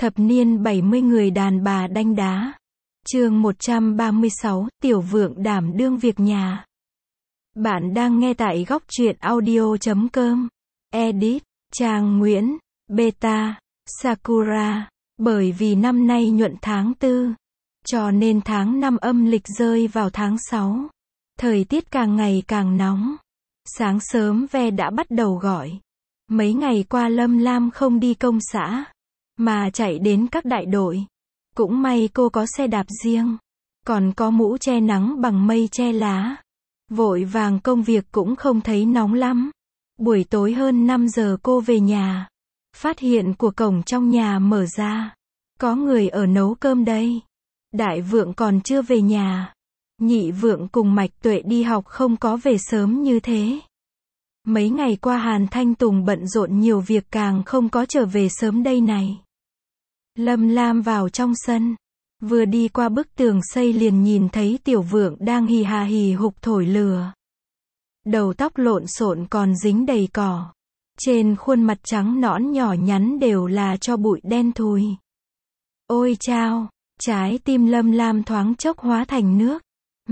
Thập niên 70 người đàn bà đanh đá. Chương 136, Tiểu Vượng đảm đương việc nhà. Bạn đang nghe tại góc truyện audio.com. Edit, Trang Nguyễn, Beta, Sakura. Bởi vì năm nay nhuận tháng 4, cho nên tháng 5 âm lịch rơi vào tháng 6. Thời tiết càng ngày càng nóng. Sáng sớm ve đã bắt đầu gọi. Mấy ngày qua Lâm Lam không đi công xã, mà chạy đến các đại đội. Cũng may cô có xe đạp riêng, còn có mũ che nắng bằng mây che lá. Vội vàng công việc cũng không thấy nóng lắm. Buổi tối hơn 5 giờ cô về nhà. Phát hiện của cổng trong nhà mở ra. Có người ở nấu cơm đây. Đại Vượng còn chưa về nhà. Nhị Vượng cùng Mạch Tuệ đi học không có về sớm như thế. Mấy ngày qua Hàn Thanh Tùng bận rộn nhiều việc càng không có trở về sớm đây này. Lâm Lam vào trong sân. Vừa đi qua bức tường xây liền nhìn thấy Tiểu Vượng đang hì hà hì hục thổi lửa. Đầu tóc lộn xộn còn dính đầy cỏ. Trên khuôn mặt trắng nõn nhỏ nhắn đều là tro bụi đen thùi. Ôi chao, trái tim Lâm Lam thoáng chốc hóa thành nước.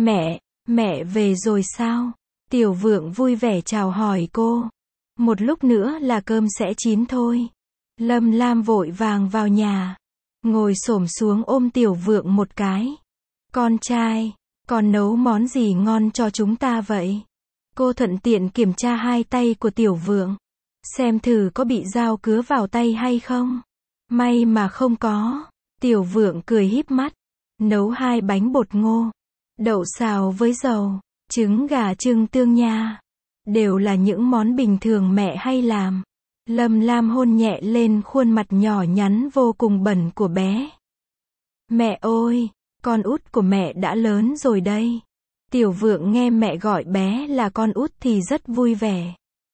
Mẹ về rồi sao? Tiểu Vượng vui vẻ chào hỏi cô. Một lúc nữa là cơm sẽ chín thôi. Lâm Lam vội vàng vào nhà. Ngồi xổm xuống ôm Tiểu Vượng một cái. Con trai, con nấu món gì ngon cho chúng ta vậy? Cô thuận tiện kiểm tra hai tay của Tiểu Vượng. Xem thử có bị dao cứa vào tay hay không. May mà không có. Tiểu Vượng cười híp mắt. Nấu 2 bánh bột ngô. Đậu xào với dầu. Trứng gà trưng tương nha. Đều là những món bình thường mẹ hay làm. Lâm Lam hôn nhẹ lên khuôn mặt nhỏ nhắn vô cùng bẩn của bé. Mẹ ơi, con út của mẹ đã lớn rồi đây. Tiểu Vượng nghe mẹ gọi bé là con út thì rất vui vẻ.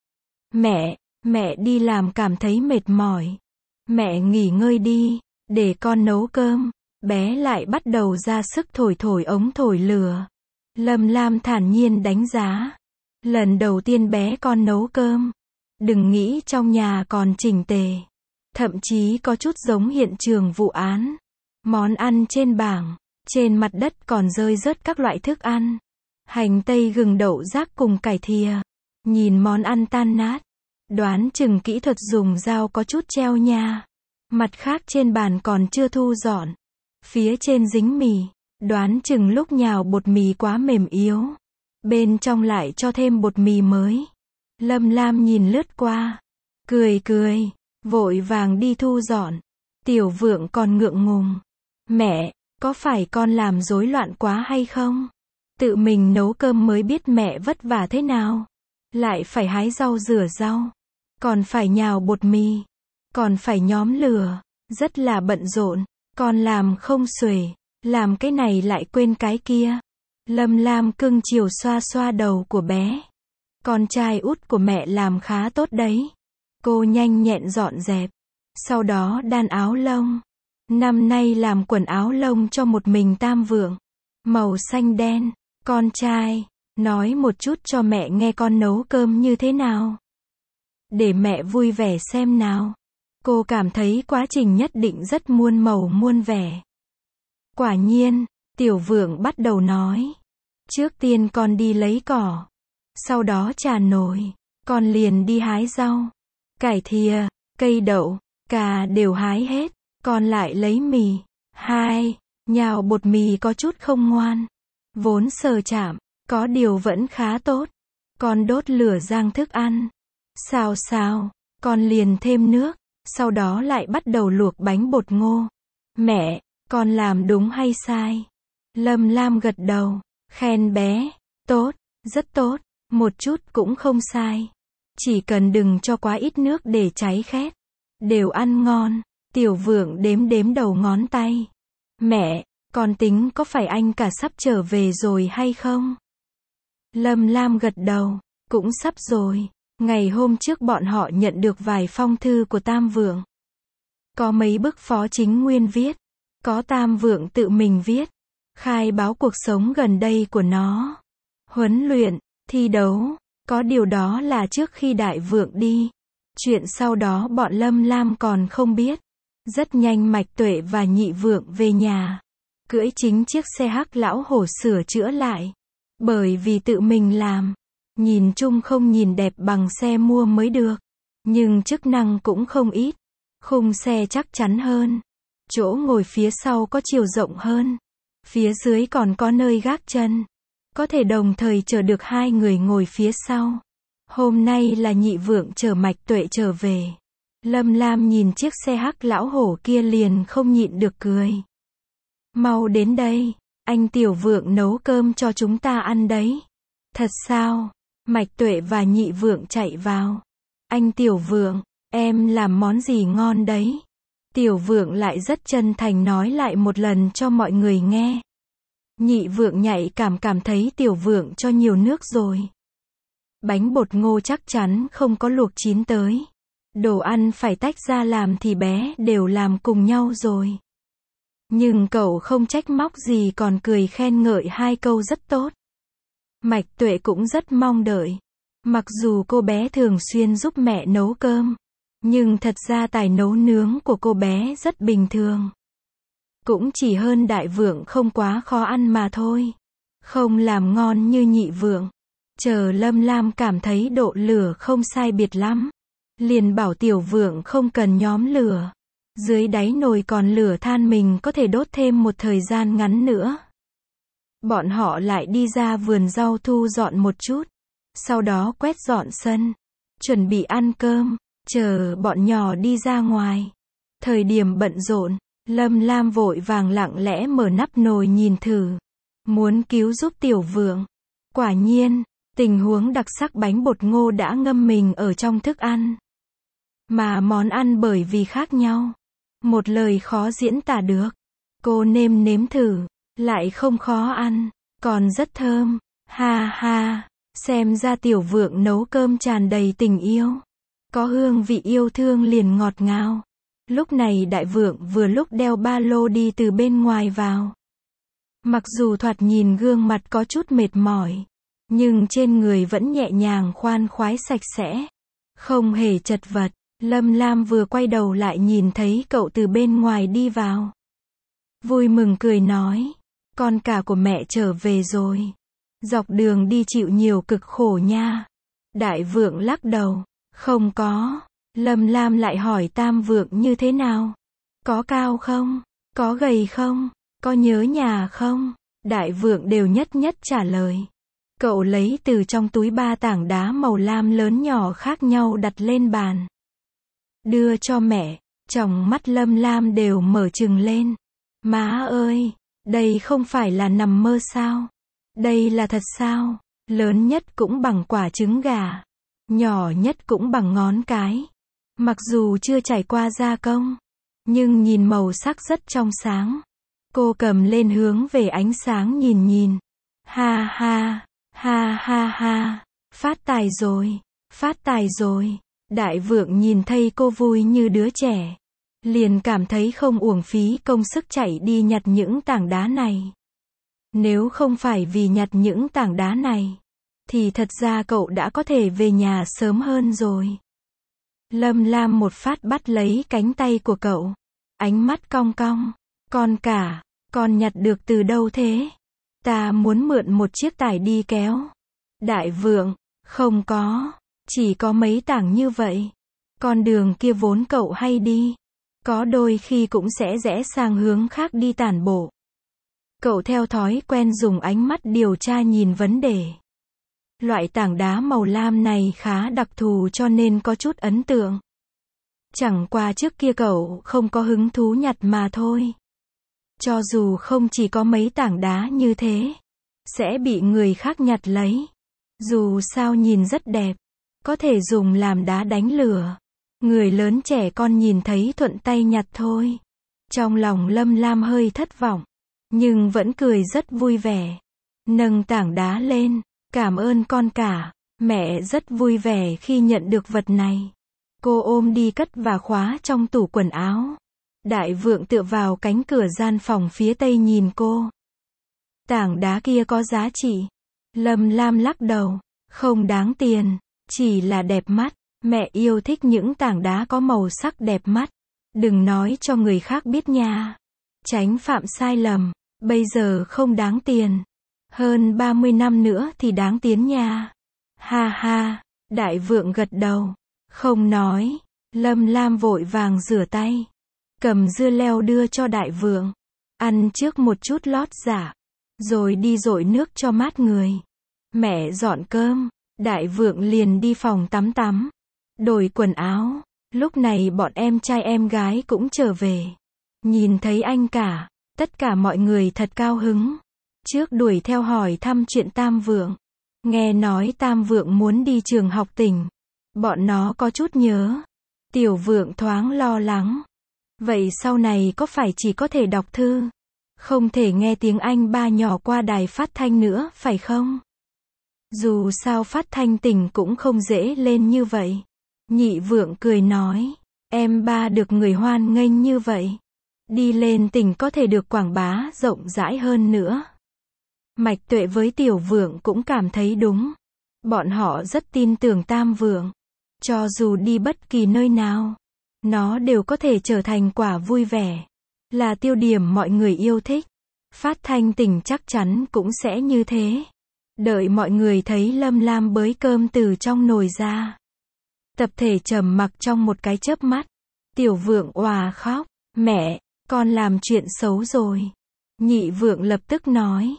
Mẹ đi làm cảm thấy mệt mỏi. Mẹ nghỉ ngơi đi, để con nấu cơm. Bé lại bắt đầu ra sức thổi ống thổi lửa. Lâm Lam thản nhiên đánh giá. Lần đầu tiên bé con nấu cơm. Đừng nghĩ trong nhà còn chỉnh tề. Thậm chí có chút giống hiện trường vụ án. Món ăn trên bảng. Trên mặt đất còn rơi rớt các loại thức ăn. Hành tây gừng đậu rác cùng cải thìa. Nhìn món ăn tan nát. Đoán chừng kỹ thuật dùng dao có chút treo nha. Mặt khác trên bàn còn chưa thu dọn. Phía trên dính mì. Đoán chừng lúc nhào bột mì quá mềm yếu. Bên trong lại cho thêm bột mì mới. Lâm Lam nhìn lướt qua. Cười. Vội vàng đi thu dọn. Tiểu Vượng còn ngượng ngùng. Mẹ, có phải con làm rối loạn quá hay không? Tự mình nấu cơm mới biết mẹ vất vả thế nào. Lại phải hái rau rửa rau. Còn phải nhào bột mì. Còn phải nhóm lửa. Rất là bận rộn. Con làm không xuể. Làm cái này lại quên cái kia. Lâm Lam cưng chiều xoa xoa đầu của bé. Con trai út của mẹ làm khá tốt đấy. Cô nhanh nhẹn dọn dẹp. Sau đó đan áo lông. Năm nay làm quần áo lông cho một mình Tam Vượng. Màu xanh đen. Con trai, nói một chút cho mẹ nghe con nấu cơm như thế nào. Để mẹ vui vẻ xem nào. Cô cảm thấy quá trình nhất định rất muôn màu muôn vẻ. Quả nhiên, Tiểu Vượng bắt đầu nói. Trước tiên con đi lấy cỏ. Sau đó trà nồi. Con liền đi hái rau. Cải thìa, cây đậu, cà đều hái hết. Con lại lấy mì. Nhào bột mì có chút không ngoan. Vốn sờ chạm, có điều vẫn khá tốt. Con đốt lửa rang thức ăn. Xào, con liền thêm nước. Sau đó lại bắt đầu luộc bánh bột ngô. Mẹ, con làm đúng hay sai? Lâm Lam gật đầu, khen bé. Tốt, rất tốt, một chút cũng không sai. Chỉ cần đừng cho quá ít nước để cháy khét. Đều ăn ngon. Tiểu Vượng đếm đầu ngón tay. Mẹ, con tính có phải anh cả sắp trở về rồi hay không? Lâm Lam gật đầu, cũng sắp rồi. Ngày hôm trước bọn họ nhận được vài phong thư của Tam Vượng. Có mấy bức phó chính nguyên viết. Có Tam Vượng tự mình viết. Khai báo cuộc sống gần đây của nó. Huấn luyện, thi đấu. Có điều đó là trước khi Đại Vượng đi. Chuyện sau đó bọn Lâm Lam còn không biết. Rất nhanh Mạch Tuệ và Nhị Vượng về nhà. Cưỡi chính chiếc xe hắc lão hổ sửa chữa lại. Bởi vì tự mình làm. Nhìn chung không nhìn đẹp bằng xe mua mới được. Nhưng chức năng cũng không ít. Khung xe chắc chắn hơn. Chỗ ngồi phía sau có chiều rộng hơn. Phía dưới còn có nơi gác chân. Có thể đồng thời chở được 2 người ngồi phía sau. Hôm nay là Nhị Vượng chở Mạch Tuệ trở về. Lâm Lam nhìn chiếc xe hắc lão hổ kia liền không nhịn được cười. Mau đến đây, anh Tiểu Vượng nấu cơm cho chúng ta ăn đấy. Thật sao? Mạch Tuệ và Nhị Vượng chạy vào. Anh Tiểu Vượng, em làm món gì ngon đấy? Tiểu Vượng lại rất chân thành nói lại một lần cho mọi người nghe. Nhị Vượng nhạy cảm thấy Tiểu Vượng cho nhiều nước rồi. Bánh bột ngô chắc chắn không có luộc chín tới. Đồ ăn phải tách ra làm thì bé đều làm cùng nhau rồi. Nhưng cậu không trách móc gì còn cười khen ngợi 2 câu rất tốt. Mạch Tuệ cũng rất mong đợi. Mặc dù cô bé thường xuyên giúp mẹ nấu cơm. Nhưng thật ra tài nấu nướng của cô bé rất bình thường. Cũng chỉ hơn Đại Vượng không quá khó ăn mà thôi. Không làm ngon như Nhị Vượng. Chờ Lâm Lam cảm thấy độ lửa không sai biệt lắm. Liền bảo Tiểu Vượng không cần nhóm lửa. Dưới đáy nồi còn lửa than mình có thể đốt thêm một thời gian ngắn nữa. Bọn họ lại đi ra vườn rau thu dọn một chút. Sau đó quét dọn sân. Chuẩn bị ăn cơm. Chờ bọn nhỏ đi ra ngoài. Thời điểm bận rộn, Lâm Lam vội vàng lặng lẽ mở nắp nồi nhìn thử. Muốn cứu giúp Tiểu Vượng. Quả nhiên, tình huống đặc sắc bánh bột ngô đã ngâm mình ở trong thức ăn. Mà món ăn bởi vì khác nhau. Một lời khó diễn tả được. Cô nếm thử, lại không khó ăn, còn rất thơm. Ha ha, xem ra Tiểu Vượng nấu cơm tràn đầy tình yêu. Có hương vị yêu thương liền ngọt ngào. Lúc này Đại Vượng vừa lúc đeo ba lô đi từ bên ngoài vào. Mặc dù thoạt nhìn gương mặt có chút mệt mỏi, nhưng trên người vẫn nhẹ nhàng khoan khoái sạch sẽ. Không hề chật vật. Lâm Lam vừa quay đầu lại nhìn thấy cậu từ bên ngoài đi vào. Vui mừng cười nói. Con cả của mẹ trở về rồi. Dọc đường đi chịu nhiều cực khổ nha. Đại Vượng lắc đầu. Không có. Lâm Lam lại hỏi Tam Vượng như thế nào? Có cao không? Có gầy không? Có nhớ nhà không? Đại Vượng đều nhất trả lời. Cậu lấy từ trong túi 3 tảng đá màu lam lớn nhỏ khác nhau đặt lên bàn. Đưa cho mẹ. Tròng mắt Lâm Lam đều mở trừng lên. Má ơi, đây không phải là nằm mơ sao? Đây là thật sao? Lớn nhất cũng bằng quả trứng gà. Nhỏ nhất cũng bằng ngón cái. Mặc dù chưa trải qua gia công, nhưng nhìn màu sắc rất trong sáng. Cô cầm lên hướng về ánh sáng nhìn. Ha ha, ha ha ha, phát tài rồi, phát tài rồi. Đại Vượng nhìn thấy cô vui như đứa trẻ. Liền cảm thấy không uổng phí công sức chạy đi nhặt những tảng đá này. Nếu không phải vì nhặt những tảng đá này, thì thật ra cậu đã có thể về nhà sớm hơn rồi. Lâm Lam một phát bắt lấy cánh tay của cậu. Ánh mắt cong cong. Con cả, con nhặt được từ đâu thế? Ta muốn mượn một chiếc tải đi kéo. Đại Vượng, không có. Chỉ có mấy tảng như vậy. Con đường kia vốn cậu hay đi. Có đôi khi cũng sẽ rẽ sang hướng khác đi tản bộ. Cậu theo thói quen dùng ánh mắt điều tra nhìn vấn đề. Loại tảng đá màu lam này khá đặc thù cho nên có chút ấn tượng. Chẳng qua trước kia cậu không có hứng thú nhặt mà thôi. Cho dù không chỉ có mấy tảng đá như thế, sẽ bị người khác nhặt lấy. Dù sao nhìn rất đẹp, có thể dùng làm đá đánh lửa. Người lớn trẻ con nhìn thấy thuận tay nhặt thôi. Trong lòng Lâm Lam hơi thất vọng, nhưng vẫn cười rất vui vẻ. Nâng tảng đá lên, cảm ơn con cả, mẹ rất vui vẻ khi nhận được vật này. Cô ôm đi cất và khóa trong tủ quần áo. Đại Vượng tựa vào cánh cửa gian phòng phía tây nhìn cô. Tảng đá kia có giá trị. Lâm Lam lắc đầu, không đáng tiền, chỉ là đẹp mắt. Mẹ yêu thích những tảng đá có màu sắc đẹp mắt. Đừng nói cho người khác biết nha. Tránh phạm sai lầm. Bây giờ không đáng tiền. Hơn 30 năm nữa thì đáng tiến nha. Ha ha. Đại vượng gật đầu. Không nói. Lâm Lam vội vàng rửa tay. Cầm dưa leo đưa cho đại vượng. Ăn trước một chút lót dạ. Rồi đi dội nước cho mát người. Mẹ dọn cơm. Đại vượng liền đi phòng tắm. Đổi quần áo. Lúc này bọn em trai em gái cũng trở về. Nhìn thấy anh cả. Tất cả mọi người thật cao hứng. Trước đuổi theo hỏi thăm chuyện Tam Vượng. Nghe nói Tam Vượng muốn đi trường học tỉnh. Bọn nó có chút nhớ. Tiểu Vượng thoáng lo lắng. Vậy sau này có phải chỉ có thể đọc thư? Không thể nghe tiếng anh ba nhỏ qua đài phát thanh nữa, phải không? Dù sao phát thanh tỉnh cũng không dễ lên như vậy. Nhị Vượng cười nói. Em ba được người hoan nghênh như vậy. Đi lên tỉnh có thể được quảng bá rộng rãi hơn nữa. Mạch Tuệ với Tiểu Vượng cũng cảm thấy đúng. Bọn họ rất tin tưởng Tam Vượng. Cho dù đi bất kỳ nơi nào, nó đều có thể trở thành quả vui vẻ. Là tiêu điểm mọi người yêu thích. Phát thanh tỉnh chắc chắn cũng sẽ như thế. Đợi mọi người thấy Lâm Lam bới cơm từ trong nồi ra. Tập thể trầm mặc trong một cái chớp mắt. Tiểu Vượng òa khóc. Mẹ, con làm chuyện xấu rồi. Nhị Vượng lập tức nói.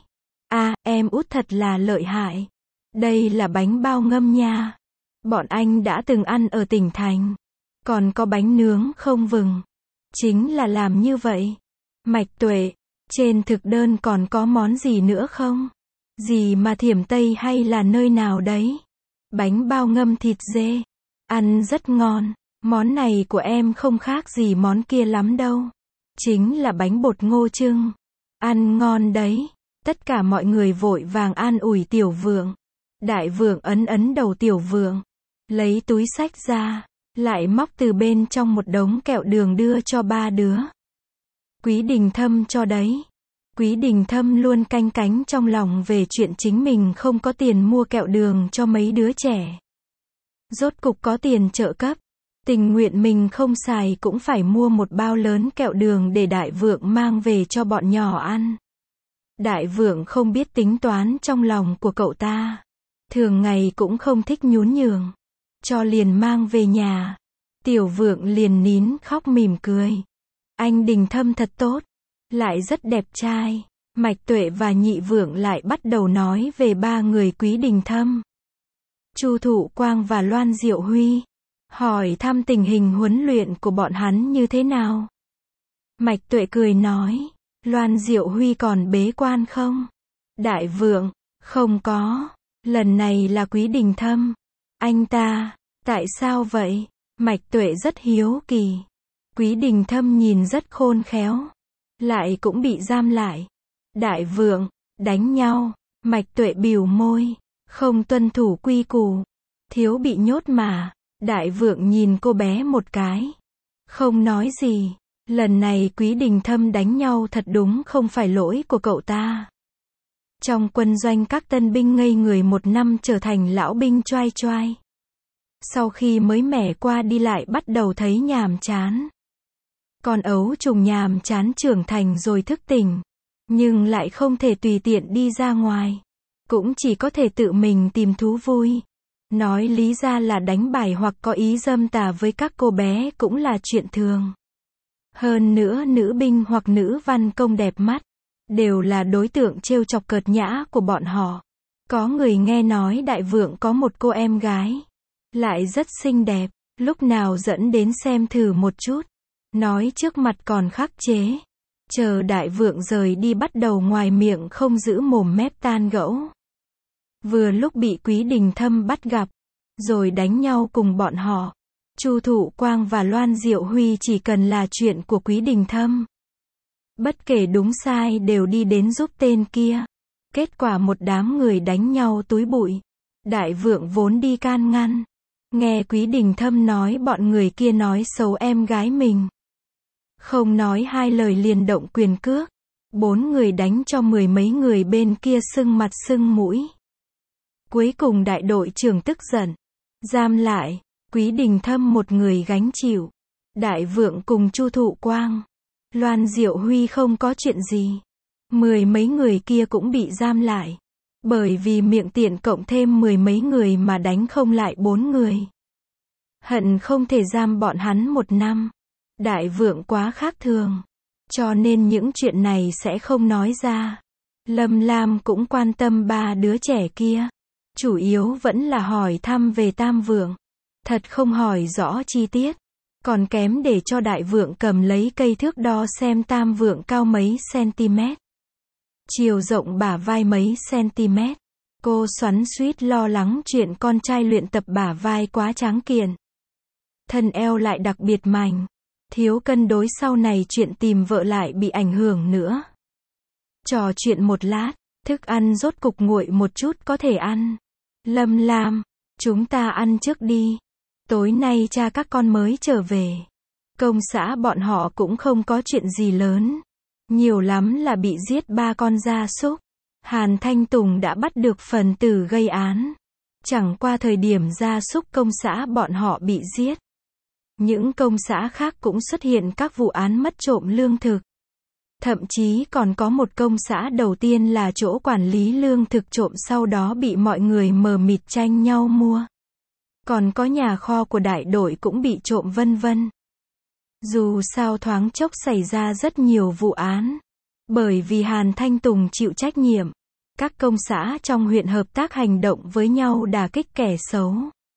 Em út thật là lợi hại. Đây là bánh bao ngâm nha. Bọn anh đã từng ăn ở tỉnh thành. Còn có bánh nướng không vừng. Chính là làm như vậy. Mạch Tuệ, trên thực đơn còn có món gì nữa không? Gì mà Thiểm Tây hay là nơi nào đấy? Bánh bao ngâm thịt dê. Ăn rất ngon. Món này của em không khác gì món kia lắm đâu. Chính là bánh bột ngô trưng. Ăn ngon đấy. Tất cả mọi người vội vàng an ủi Tiểu Vượng. Đại Vượng ấn đầu Tiểu Vượng. Lấy túi xách ra. Lại móc từ bên trong một đống kẹo đường đưa cho ba đứa. Quý Đình Thâm cho đấy. Quý Đình Thâm luôn canh cánh trong lòng về chuyện chính mình không có tiền mua kẹo đường cho mấy đứa trẻ. Rốt cục có tiền trợ cấp. Tình nguyện mình không xài cũng phải mua một bao lớn kẹo đường để Đại Vượng mang về cho bọn nhỏ ăn. Đại Vượng không biết tính toán trong lòng của cậu ta. Thường ngày cũng không thích nhún nhường. Cho liền mang về nhà. Tiểu Vượng liền nín khóc mỉm cười. Anh Đình Thâm thật tốt. Lại rất đẹp trai. Mạch Tuệ và Nhị Vượng lại bắt đầu nói về ba người Quý Đình Thâm. Chu Thụ Quang và Loan Diệu Huy. Hỏi thăm tình hình huấn luyện của bọn hắn như thế nào. Mạch Tuệ cười nói. Loan Diệu Huy còn bế quan không? Đại Vượng. Không có. Lần này là Quý Đình Thâm. Anh ta. Tại sao vậy? Mạch Tuệ rất hiếu kỳ. Quý Đình Thâm nhìn rất khôn khéo. Lại cũng bị giam lại. Đại Vượng. Đánh nhau. Mạch Tuệ bỉu môi. Không tuân thủ quy củ. Thiếu bị nhốt mà. Đại Vượng nhìn cô bé một cái. Không nói gì. Lần này Quý Đình Thâm đánh nhau thật đúng không phải lỗi của cậu ta. Trong quân doanh các tân binh ngây người 1 năm trở thành lão binh choai choai. Sau khi mới mẻ qua đi lại bắt đầu thấy nhàm chán. Con ấu trùng nhàm chán trưởng thành rồi thức tỉnh. Nhưng lại không thể tùy tiện đi ra ngoài. Cũng chỉ có thể tự mình tìm thú vui. Nói lý ra là đánh bài hoặc có ý dâm tà với các cô bé cũng là chuyện thường. Hơn nữa nữ binh hoặc nữ văn công đẹp mắt. Đều là đối tượng trêu chọc cợt nhã của bọn họ. Có người nghe nói Đại Vượng có một cô em gái. Lại rất xinh đẹp. Lúc nào dẫn đến xem thử một chút. Nói trước mặt còn khắc chế. Chờ Đại Vượng rời đi bắt đầu ngoài miệng không giữ mồm mép tan gẫu. Vừa lúc bị Quý Đình Thâm bắt gặp. Rồi đánh nhau cùng bọn họ. Chu Thụ Quang và Loan Diệu Huy chỉ cần là chuyện của Quý Đình Thâm. Bất kể đúng sai đều đi đến giúp tên kia. Kết quả một đám người đánh nhau túi bụi. Đại Vượng vốn đi can ngăn. Nghe Quý Đình Thâm nói bọn người kia nói xấu em gái mình. Không nói hai lời liền động quyền cước. 4 người đánh cho 10 mấy người bên kia sưng mặt sưng mũi. Cuối cùng đại đội trưởng tức giận. Giam lại. Quý Đình Thâm một người gánh chịu. Đại Vượng cùng Chu Thụ Quang, Loan Diệu Huy không có chuyện gì. 10 mấy người kia cũng bị giam lại. Bởi vì miệng tiện cộng thêm 10 mấy người mà đánh không lại 4 người. Hận không thể giam bọn hắn 1 năm. Đại Vượng quá khác thường. Cho nên những chuyện này sẽ không nói ra. Lâm Lam cũng quan tâm 3 đứa trẻ kia. Chủ yếu vẫn là hỏi thăm về Tam Vượng. Thật không hỏi rõ chi tiết. Còn kém để cho Đại Vượng cầm lấy cây thước đo xem Tam Vượng cao mấy cm. Chiều rộng bả vai mấy cm. Cô xoắn xuýt lo lắng chuyện con trai luyện tập bả vai quá tráng kiện. Thân eo lại đặc biệt mảnh. Thiếu cân đối sau này chuyện tìm vợ lại bị ảnh hưởng nữa. Trò chuyện một lát, thức ăn rốt cục nguội một chút có thể ăn. Lâm Lam, chúng ta ăn trước đi. Tối nay cha các con mới trở về. Công xã bọn họ cũng không có chuyện gì lớn. Nhiều lắm là bị giết 3 con gia súc. Hàn Thanh Tùng đã bắt được phần tử gây án. Chẳng qua thời điểm gia súc công xã bọn họ bị giết. Những công xã khác cũng xuất hiện các vụ án mất trộm lương thực. Thậm chí còn có một công xã đầu tiên là chỗ quản lý lương thực trộm sau đó bị mọi người mờ mịt tranh nhau mua. Còn có nhà kho của đại đội cũng bị trộm vân vân. Dù sao thoáng chốc xảy ra rất nhiều vụ án. Bởi vì Hàn Thanh Tùng chịu trách nhiệm. Các công xã trong huyện hợp tác hành động với nhau đả kích kẻ xấu.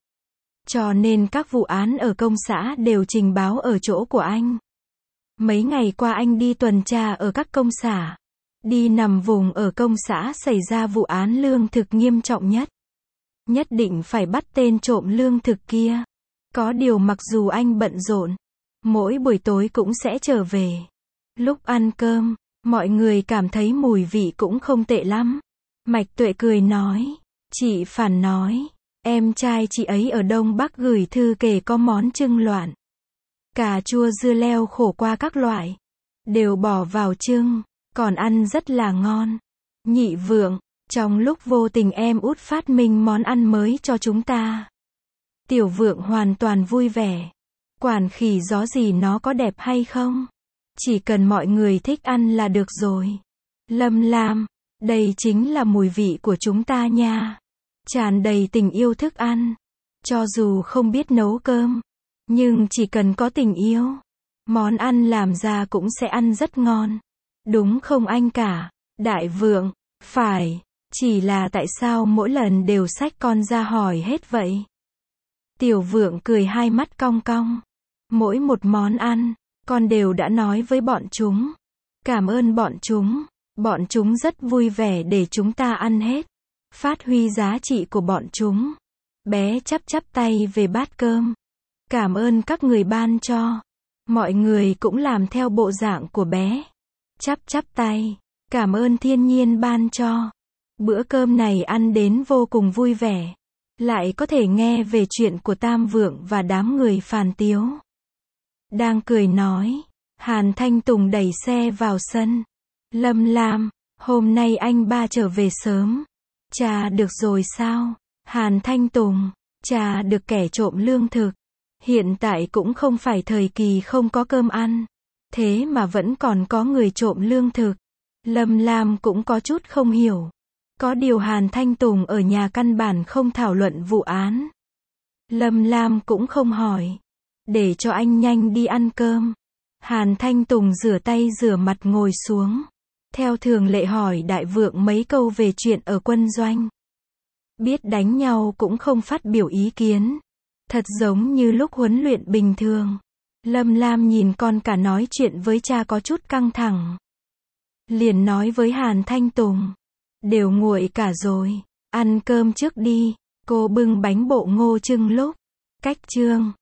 Cho nên các vụ án ở công xã đều trình báo ở chỗ của anh. Mấy ngày qua anh đi tuần tra ở các công xã. Đi nằm vùng ở công xã xảy ra vụ án lương thực nghiêm trọng nhất. Nhất định phải bắt tên trộm lương thực kia. Có điều mặc dù anh bận rộn, mỗi buổi tối cũng sẽ trở về. Lúc ăn cơm, mọi người cảm thấy mùi vị cũng không tệ lắm. Mạch Tuệ cười nói. Chị Phản nói. Em trai chị ấy ở Đông Bắc gửi thư kể có món trưng loạn. Cà chua dưa leo khổ qua các loại. Đều bỏ vào trưng. Còn ăn rất là ngon. Nhị Vượng, trong lúc vô tình em út phát minh món ăn mới cho chúng ta. Tiểu Vượng hoàn toàn vui vẻ. Quản khỉ gió gì nó có đẹp hay không? Chỉ cần mọi người thích ăn là được rồi. Lâm Lam, đây chính là mùi vị của chúng ta nha. Tràn đầy tình yêu thức ăn. Cho dù không biết nấu cơm, nhưng chỉ cần có tình yêu, món ăn làm ra cũng sẽ ăn rất ngon. Đúng không anh cả? Đại Vượng, phải. Chỉ là tại sao mỗi lần đều xách con ra hỏi hết vậy? Tiểu Vượng cười hai mắt cong cong. Mỗi một món ăn, con đều đã nói với bọn chúng. Cảm ơn bọn chúng. Bọn chúng rất vui vẻ để chúng ta ăn hết. Phát huy giá trị của bọn chúng. Bé chắp tay về bát cơm. Cảm ơn các người ban cho. Mọi người cũng làm theo bộ dạng của bé. Chắp tay. Cảm ơn thiên nhiên ban cho. Bữa cơm này ăn đến vô cùng vui vẻ. Lại có thể nghe về chuyện của Tam Vượng và đám người Phàn Tiếu. Đang cười nói. Hàn Thanh Tùng đẩy xe vào sân. Lâm Lam, hôm nay anh ba trở về sớm. Chà được rồi sao? Hàn Thanh Tùng, chà được kẻ trộm lương thực. Hiện tại cũng không phải thời kỳ không có cơm ăn. Thế mà vẫn còn có người trộm lương thực. Lâm Lam cũng có chút không hiểu. Có điều Hàn Thanh Tùng ở nhà căn bản không thảo luận vụ án. Lâm Lam cũng không hỏi. Để cho anh nhanh đi ăn cơm. Hàn Thanh Tùng rửa tay rửa mặt ngồi xuống. Theo thường lệ hỏi Đại Vượng mấy câu về chuyện ở quân doanh. Biết đánh nhau cũng không phát biểu ý kiến. Thật giống như lúc huấn luyện bình thường. Lâm Lam nhìn con cả nói chuyện với cha có chút căng thẳng. Liền nói với Hàn Thanh Tùng. Đều nguội cả rồi. Ăn cơm trước đi. Cô bưng bánh bộ ngô trưng lúc. Cách chương.